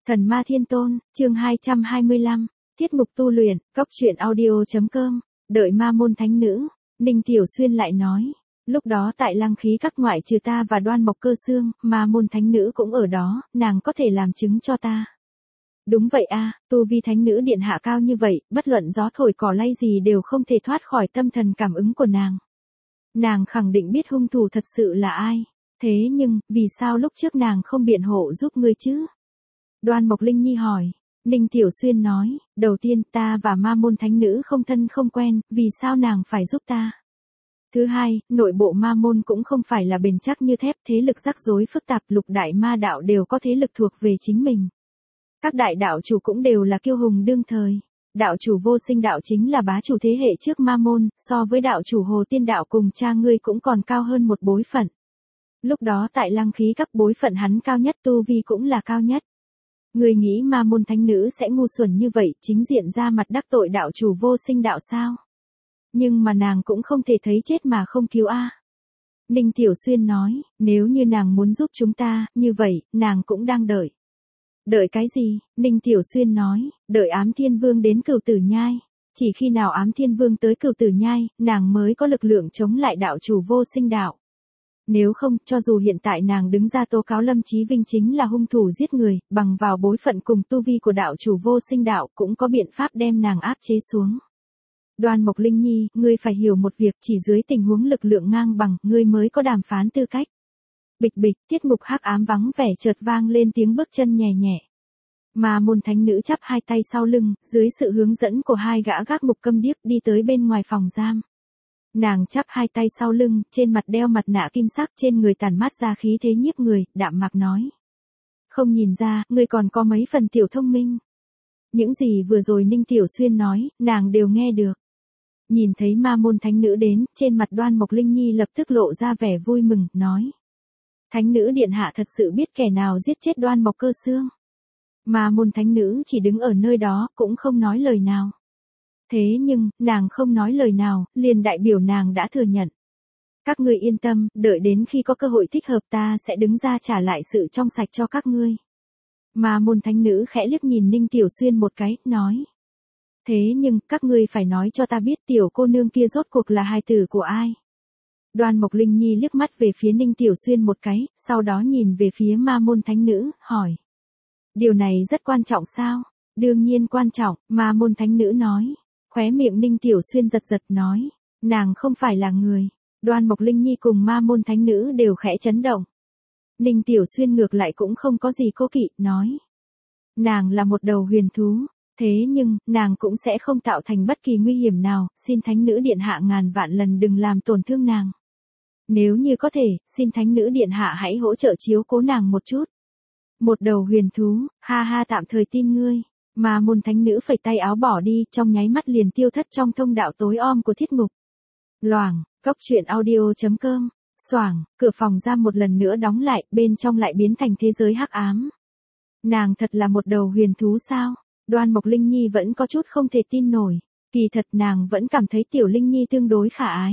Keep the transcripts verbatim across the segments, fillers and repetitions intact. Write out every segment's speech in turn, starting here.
Thần ma thiên tôn, chương hai trăm hai mươi lăm, Tiết mục tu luyện, cóc truyện audio chấm com, đợi ma môn thánh nữ, Ninh Tiểu Xuyên lại nói. Lúc đó tại Lăng Khí các ngoại trừ ta và Đoan Mộc Cơ Xương, ma môn thánh nữ cũng ở đó, nàng có thể làm chứng cho ta. Đúng vậy a, tu vi thánh nữ điện hạ cao như vậy, bất luận gió thổi cỏ lay gì đều không thể thoát khỏi tâm thần cảm ứng của nàng. Nàng khẳng định biết hung thủ thật sự là ai. Thế nhưng, vì sao lúc trước nàng không biện hộ giúp ngươi chứ? Đoan Mộc Linh Nhi hỏi. Ninh Tiểu Xuyên nói, đầu tiên ta và ma môn thánh nữ không thân không quen, vì sao nàng phải giúp ta? Thứ hai, nội bộ ma môn cũng không phải là bền chắc như thép, thế lực rắc rối phức tạp, lục đại ma đạo đều có thế lực thuộc về chính mình. Các đại đạo chủ cũng đều là kiêu hùng đương thời. Đạo chủ Vô Sinh đạo chính là bá chủ thế hệ trước ma môn, so với đạo chủ Hồ Tiên đạo cùng cha ngươi cũng còn cao hơn một bối phận. Lúc đó tại Lăng Khí các bối phận hắn cao nhất, tu vi cũng là cao nhất. Ngươi nghĩ ma môn thánh nữ sẽ ngu xuẩn như vậy, chính diện ra mặt đắc tội đạo chủ Vô Sinh đạo sao? Nhưng mà nàng cũng không thể thấy chết mà không cứu a. Ninh Tiểu Xuyên nói, nếu như nàng muốn giúp chúng ta, như vậy, nàng cũng đang đợi. Đợi cái gì? Ninh Tiểu Xuyên nói, đợi Ám Thiên Vương đến Cửu Tử Nhai. Chỉ khi nào Ám Thiên Vương tới Cửu Tử Nhai, nàng mới có lực lượng chống lại đạo chủ Vô Sinh đạo. Nếu không, cho dù hiện tại nàng đứng ra tố cáo Lâm Chí Vinh chính là hung thủ giết người, bằng vào bối phận cùng tu vi của đạo chủ Vô Sinh đạo cũng có biện pháp đem nàng áp chế xuống. Đoan Mộc Linh Nhi, ngươi phải hiểu một việc, chỉ dưới tình huống lực lượng ngang bằng, ngươi mới có đàm phán tư cách. Bịch bịch, tiết mục hắc ám vắng vẻ chợt vang lên tiếng bước chân nhẹ nhẹ. Ma môn thánh nữ chắp hai tay sau lưng, dưới sự hướng dẫn của hai gã gác mục câm điếc đi tới bên ngoài phòng giam. Nàng chắp hai tay sau lưng, trên mặt đeo mặt nạ kim sắc, trên người tản mát ra khí thế nhiếp người, đạm mạc nói. Không nhìn ra, ngươi còn có mấy phần tiểu thông minh. Những gì vừa rồi Ninh Tiểu Xuyên nói, nàng đều nghe được. Nhìn thấy ma môn thánh nữ đến, trên mặt Đoan Mộc Linh Nhi lập tức lộ ra vẻ vui mừng, nói. Thánh nữ điện hạ thật sự biết kẻ nào giết chết Đoan Mộc Cơ Xương. Ma môn thánh nữ chỉ đứng ở nơi đó, cũng không nói lời nào. Thế nhưng, nàng không nói lời nào, liền đại biểu nàng đã thừa nhận. Các ngươi yên tâm, đợi đến khi có cơ hội thích hợp ta sẽ đứng ra trả lại sự trong sạch cho các ngươi. Ma môn thánh nữ khẽ liếc nhìn Ninh Tiểu Xuyên một cái, nói. Thế nhưng, các ngươi phải nói cho ta biết tiểu cô nương kia rốt cuộc là hài tử của ai. Đoan Mộc Linh Nhi liếc mắt về phía Ninh Tiểu Xuyên một cái, sau đó nhìn về phía ma môn thánh nữ, hỏi. Điều này rất quan trọng sao? Đương nhiên quan trọng, ma môn thánh nữ nói. Khóe miệng Ninh Tiểu Xuyên giật giật nói. Nàng không phải là người. Đoan Mộc Linh Nhi cùng ma môn thánh nữ đều khẽ chấn động. Ninh Tiểu Xuyên ngược lại cũng không có gì cố kỵ, nói. Nàng là một đầu huyền thú. Thế nhưng, nàng cũng sẽ không tạo thành bất kỳ nguy hiểm nào, xin thánh nữ điện hạ ngàn vạn lần đừng làm tổn thương nàng. Nếu như có thể, xin thánh nữ điện hạ hãy hỗ trợ chiếu cố nàng một chút. Một đầu huyền thú, ha ha tạm thời tin ngươi. Mà môn thánh nữ phẩy tay áo bỏ đi, trong nháy mắt liền tiêu thất trong thông đạo tối om của thiết ngục. Loảng, cóc truyện audio chấm com, xoảng, cửa phòng giam một lần nữa đóng lại, bên trong lại biến thành thế giới hắc ám. Nàng thật là một đầu huyền thú sao? Đoan Mộc Linh Nhi vẫn có chút không thể tin nổi. Kỳ thật nàng vẫn cảm thấy tiểu Linh Nhi tương đối khả ái.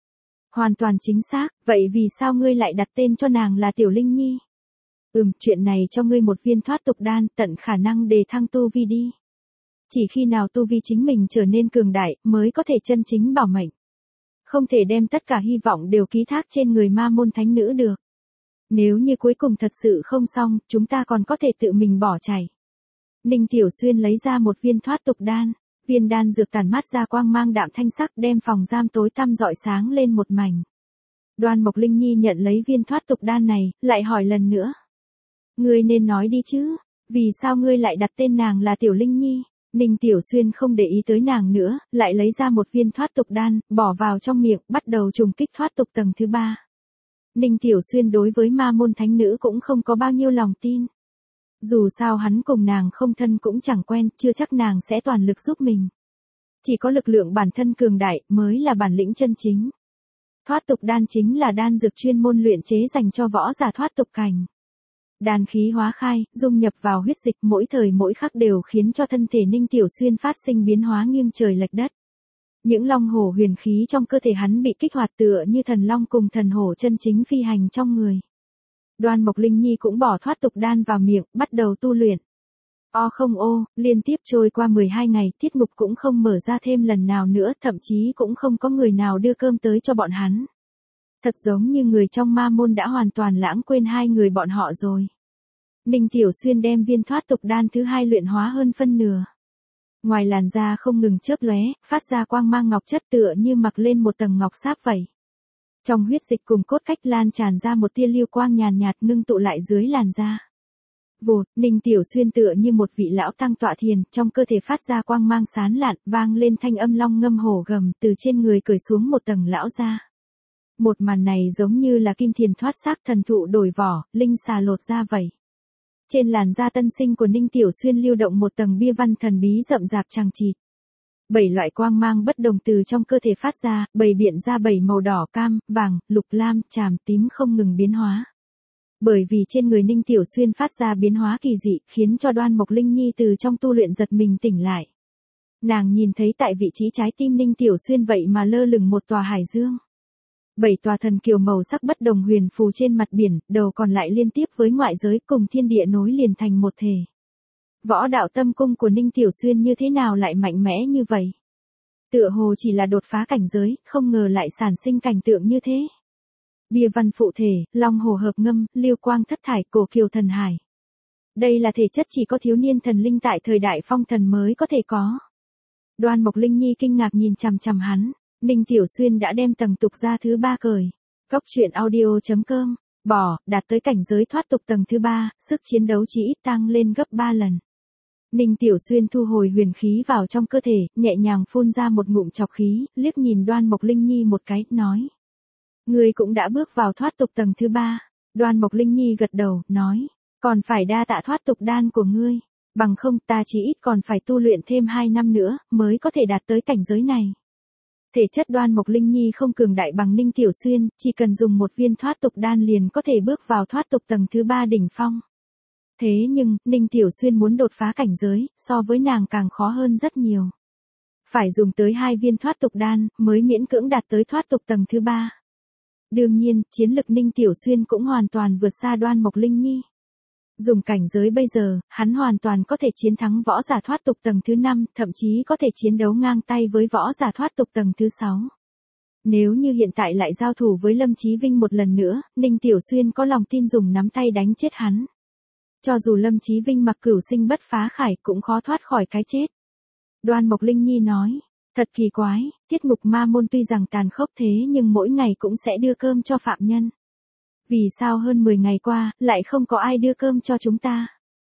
Hoàn toàn chính xác, vậy vì sao ngươi lại đặt tên cho nàng là tiểu Linh Nhi? Ừm, chuyện này cho ngươi một viên thoát tục đan, tận khả năng đề thăng tu vi đi. Chỉ khi nào tu vi chính mình trở nên cường đại, mới có thể chân chính bảo mệnh. Không thể đem tất cả hy vọng đều ký thác trên người ma môn thánh nữ được. Nếu như cuối cùng thật sự không xong, chúng ta còn có thể tự mình bỏ chạy. Ninh Tiểu Xuyên lấy ra một viên thoát tục đan, viên đan dược tản mát ra quang mang đạm thanh sắc đem phòng giam tối tăm rọi sáng lên một mảnh. Đoan Mộc Linh Nhi nhận lấy viên thoát tục đan này, lại hỏi lần nữa. Ngươi nên nói đi chứ, vì sao ngươi lại đặt tên nàng là tiểu Linh Nhi? Ninh Tiểu Xuyên không để ý tới nàng nữa, lại lấy ra một viên thoát tục đan, bỏ vào trong miệng, bắt đầu trùng kích thoát tục tầng thứ ba. Ninh Tiểu Xuyên đối với ma môn thánh nữ cũng không có bao nhiêu lòng tin. Dù sao hắn cùng nàng không thân cũng chẳng quen, chưa chắc nàng sẽ toàn lực giúp mình. Chỉ có lực lượng bản thân cường đại mới là bản lĩnh chân chính. Thoát tục đan chính là đan dược chuyên môn luyện chế dành cho võ giả thoát tục cảnh. Đan khí hóa khai, dung nhập vào huyết dịch mỗi thời mỗi khắc đều khiến cho thân thể Ninh Tiểu Xuyên phát sinh biến hóa nghiêng trời lệch đất. Những long hổ huyền khí trong cơ thể hắn bị kích hoạt tựa như thần long cùng thần hổ chân chính phi hành trong người. Đoan Mộc Linh Nhi cũng bỏ thoát tục đan vào miệng, bắt đầu tu luyện. O không ô, liên tiếp trôi qua mười hai ngày, tiết mục cũng không mở ra thêm lần nào nữa, thậm chí cũng không có người nào đưa cơm tới cho bọn hắn. Thật giống như người trong ma môn đã hoàn toàn lãng quên hai người bọn họ rồi. Ninh Tiểu Xuyên đem viên thoát tục đan thứ hai luyện hóa hơn phân nửa. Ngoài làn da không ngừng chớp lóe, phát ra quang mang ngọc chất tựa như mặc lên một tầng ngọc sáp vậy. Trong huyết dịch cùng cốt cách lan tràn ra một tia lưu quang nhàn nhạt ngưng tụ lại dưới làn da. Vụt, Ninh Tiểu Xuyên tựa như một vị lão tăng tọa thiền, trong cơ thể phát ra quang mang sán lạn, vang lên thanh âm long ngâm hổ gầm, từ trên người cởi xuống một tầng lão da. Một màn này giống như là kim thiền thoát xác thần thụ đổi vỏ, linh xà lột da vậy. Trên làn da tân sinh của Ninh Tiểu Xuyên lưu động một tầng bia văn thần bí rậm rạp chằng chịt. Bảy loại quang mang bất đồng từ trong cơ thể phát ra, bày biện ra bảy màu đỏ, cam, vàng, lục lam, tràm, tím không ngừng biến hóa. Bởi vì trên người Ninh Tiểu Xuyên phát ra biến hóa kỳ dị, khiến cho Đoan Mộc Linh Nhi từ trong tu luyện giật mình tỉnh lại. Nàng nhìn thấy tại vị trí trái tim Ninh Tiểu Xuyên vậy mà lơ lửng một tòa hải dương. Bảy tòa thần kiều màu sắc bất đồng huyền phù trên mặt biển, đầu còn lại liên tiếp với ngoại giới cùng thiên địa nối liền thành một thể. Võ đạo tâm cung của Ninh Tiểu Xuyên như thế nào lại mạnh mẽ như vậy? Tựa hồ chỉ là đột phá cảnh giới, không ngờ lại sản sinh cảnh tượng như thế. Bia văn phụ thể, long hồ hợp ngâm, lưu quang thất thải, cổ kiều thần hải. Đây là thể chất chỉ có thiếu niên thần linh tại thời đại phong thần mới có thể có. Đoan Mộc Linh Nhi kinh ngạc nhìn chằm chằm hắn. Ninh Tiểu Xuyên đã đem tầng tục ra thứ ba cởi. Góc truyện audio chấm com, bỏ, đạt tới cảnh giới thoát tục tầng thứ ba, sức chiến đấu chỉ ít tăng lên gấp ba lần. Ninh Tiểu Xuyên thu hồi huyền khí vào trong cơ thể, nhẹ nhàng phun ra một ngụm chọc khí, liếc nhìn Đoan Mộc Linh Nhi một cái, nói. Ngươi cũng đã bước vào thoát tục tầng thứ ba. Đoan Mộc Linh Nhi gật đầu, nói. Còn phải đa tạ thoát tục đan của ngươi. Bằng không ta chỉ ít còn phải tu luyện thêm hai năm nữa, mới có thể đạt tới cảnh giới này. Thể chất Đoan Mộc Linh Nhi không cường đại bằng Ninh Tiểu Xuyên, chỉ cần dùng một viên thoát tục đan liền có thể bước vào thoát tục tầng thứ ba đỉnh phong. Thế nhưng, Ninh Tiểu Xuyên muốn đột phá cảnh giới, so với nàng càng khó hơn rất nhiều. Phải dùng tới hai viên thoát tục đan, mới miễn cưỡng đạt tới thoát tục tầng thứ ba. Đương nhiên, chiến lực Ninh Tiểu Xuyên cũng hoàn toàn vượt xa Đoan Mộc Linh Nhi. Dùng cảnh giới bây giờ, hắn hoàn toàn có thể chiến thắng võ giả thoát tục tầng thứ năm, thậm chí có thể chiến đấu ngang tay với võ giả thoát tục tầng thứ sáu. Nếu như hiện tại lại giao thủ với Lâm Chí Vinh một lần nữa, Ninh Tiểu Xuyên có lòng tin dùng nắm tay đánh chết hắn. Cho dù Lâm Chí Vinh mặc cửu sinh bất phá khải cũng khó thoát khỏi cái chết. Đoan Mộc Linh Nhi nói, thật kỳ quái, tiết mục ma môn tuy rằng tàn khốc thế nhưng mỗi ngày cũng sẽ đưa cơm cho phạm nhân. Vì sao hơn mười ngày qua, lại không có ai đưa cơm cho chúng ta?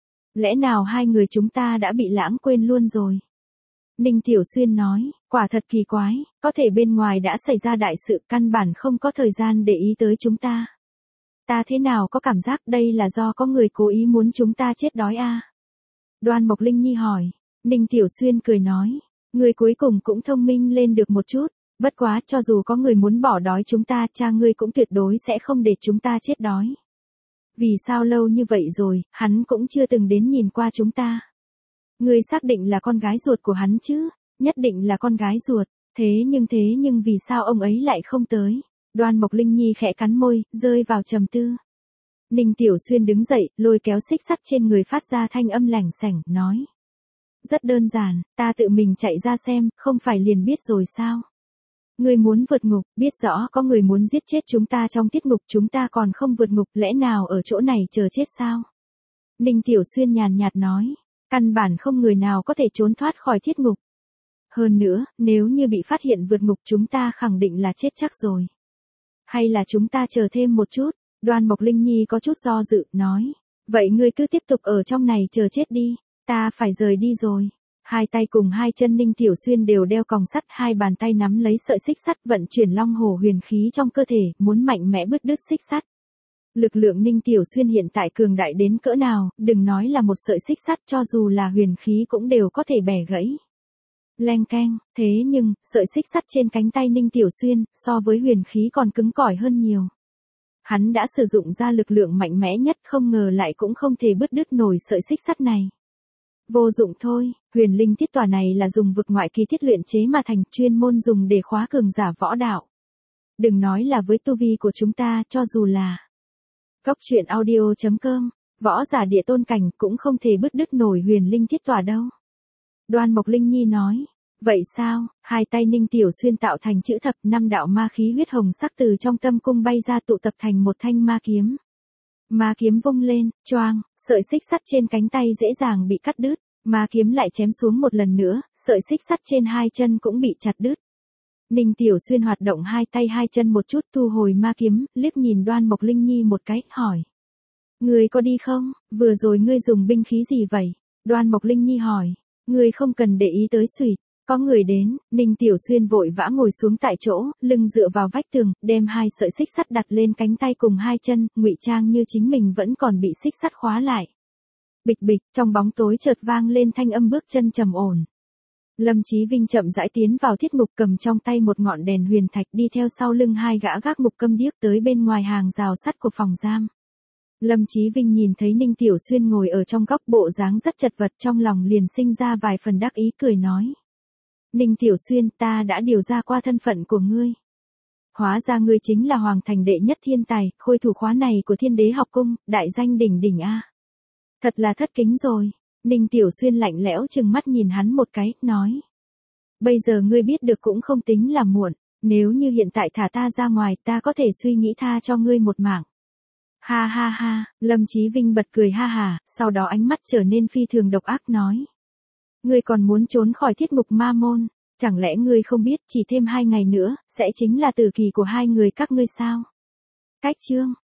Lẽ nào hai người chúng ta đã bị lãng quên luôn rồi? Ninh Tiểu Xuyên nói, quả thật kỳ quái, có thể bên ngoài đã xảy ra đại sự, căn bản không có thời gian để ý tới chúng ta. Ta thế nào có cảm giác đây là do có người cố ý muốn chúng ta chết đói à? Đoan Mộc Linh Nhi hỏi. Ninh Tiểu Xuyên cười nói, người cuối cùng cũng thông minh lên được một chút. Bất quá, cho dù có người muốn bỏ đói chúng ta, cha ngươi cũng tuyệt đối sẽ không để chúng ta chết đói. Vì sao lâu như vậy rồi, hắn cũng chưa từng đến nhìn qua chúng ta. Ngươi xác định là con gái ruột của hắn chứ? Nhất định là con gái ruột. Thế nhưng thế nhưng vì sao ông ấy lại không tới? Đoan Mộc Linh Nhi khẽ cắn môi, rơi vào trầm tư. Ninh Tiểu Xuyên đứng dậy, lôi kéo xích sắt trên người phát ra thanh âm lảnh sảnh, nói. Rất đơn giản, ta tự mình chạy ra xem, không phải liền biết rồi sao? Ngươi muốn vượt ngục, biết rõ có người muốn giết chết chúng ta trong tiết ngục, chúng ta còn không vượt ngục, lẽ nào ở chỗ này chờ chết sao? Ninh Tiểu Xuyên nhàn nhạt nói, căn bản không người nào có thể trốn thoát khỏi tiết ngục. Hơn nữa, nếu như bị phát hiện vượt ngục chúng ta khẳng định là chết chắc rồi. Hay là chúng ta chờ thêm một chút? Đoan Mộc Linh Nhi có chút do dự, nói, vậy ngươi cứ tiếp tục ở trong này chờ chết đi, ta phải rời đi rồi. Hai tay cùng hai chân Ninh Tiểu Xuyên đều đeo còng sắt, hai bàn tay nắm lấy sợi xích sắt vận chuyển long hổ huyền khí trong cơ thể, muốn mạnh mẽ bứt đứt xích sắt. Lực lượng Ninh Tiểu Xuyên hiện tại cường đại đến cỡ nào, đừng nói là một sợi xích sắt, cho dù là huyền khí cũng đều có thể bẻ gãy. Leng keng, thế nhưng, sợi xích sắt trên cánh tay Ninh Tiểu Xuyên, so với huyền khí còn cứng cỏi hơn nhiều. Hắn đã sử dụng ra lực lượng mạnh mẽ nhất, không ngờ lại cũng không thể bứt đứt nổi sợi xích sắt này. Vô dụng thôi, huyền linh tiết tòa này là dùng vực ngoại kỳ thiết luyện chế mà thành, chuyên môn dùng để khóa cường giả võ đạo. Đừng nói là với tu vi của chúng ta, cho dù là. Góc truyện audio chấm com Võ giả địa tôn cảnh cũng không thể bứt đứt nổi huyền linh thiết tỏa đâu. Đoan Mộc Linh Nhi nói. Vậy sao? Hai tay Ninh Tiểu Xuyên tạo thành chữ thập, năm đạo ma khí huyết hồng sắc từ trong tâm cung bay ra tụ tập thành một thanh ma kiếm. Ma kiếm vung lên, choang, sợi xích sắt trên cánh tay dễ dàng bị cắt đứt, ma kiếm lại chém xuống một lần nữa, sợi xích sắt trên hai chân cũng bị chặt đứt. Ninh Tiểu Xuyên hoạt động hai tay hai chân một chút thu hồi ma kiếm, liếc nhìn Đoan Mộc Linh Nhi một cái, hỏi. Ngươi có đi không? Vừa rồi ngươi dùng binh khí gì vậy? Đoan Mộc Linh Nhi hỏi. Ngươi không cần để ý tới suýt. Có người đến, Ninh Tiểu Xuyên vội vã ngồi xuống tại chỗ, lưng dựa vào vách tường, đem hai sợi xích sắt đặt lên cánh tay cùng hai chân, ngụy trang như chính mình vẫn còn bị xích sắt khóa lại. Bịch bịch, trong bóng tối chợt vang lên thanh âm bước chân trầm ổn. Lâm Chí Vinh chậm rãi tiến vào thiết ngục, cầm trong tay một ngọn đèn huyền thạch, đi theo sau lưng hai gã gác ngục câm điếc tới bên ngoài hàng rào sắt của phòng giam. Lâm Chí Vinh nhìn thấy Ninh Tiểu Xuyên ngồi ở trong góc bộ dáng rất chật vật, trong lòng liền sinh ra vài phần đắc ý, cười nói. Ninh Tiểu Xuyên, ta đã điều ra qua thân phận của ngươi. Hóa ra ngươi chính là hoàng thành đệ nhất thiên tài, khôi thủ khóa này của Thiên Đế học cung, đại danh đỉnh đỉnh a. Thật là thất kính rồi. Ninh Tiểu Xuyên lạnh lẽo trừng mắt nhìn hắn một cái, nói. Bây giờ ngươi biết được cũng không tính là muộn, nếu như hiện tại thả ta ra ngoài, ta có thể suy nghĩ tha cho ngươi một mạng. Ha ha ha, Lâm Chí Vinh bật cười ha hà, sau đó ánh mắt trở nên phi thường độc ác, nói. Ngươi còn muốn trốn khỏi thiết ngục ma môn, chẳng lẽ ngươi không biết chỉ thêm hai ngày nữa, sẽ chính là tử kỳ của hai người các ngươi sao? Cách chương.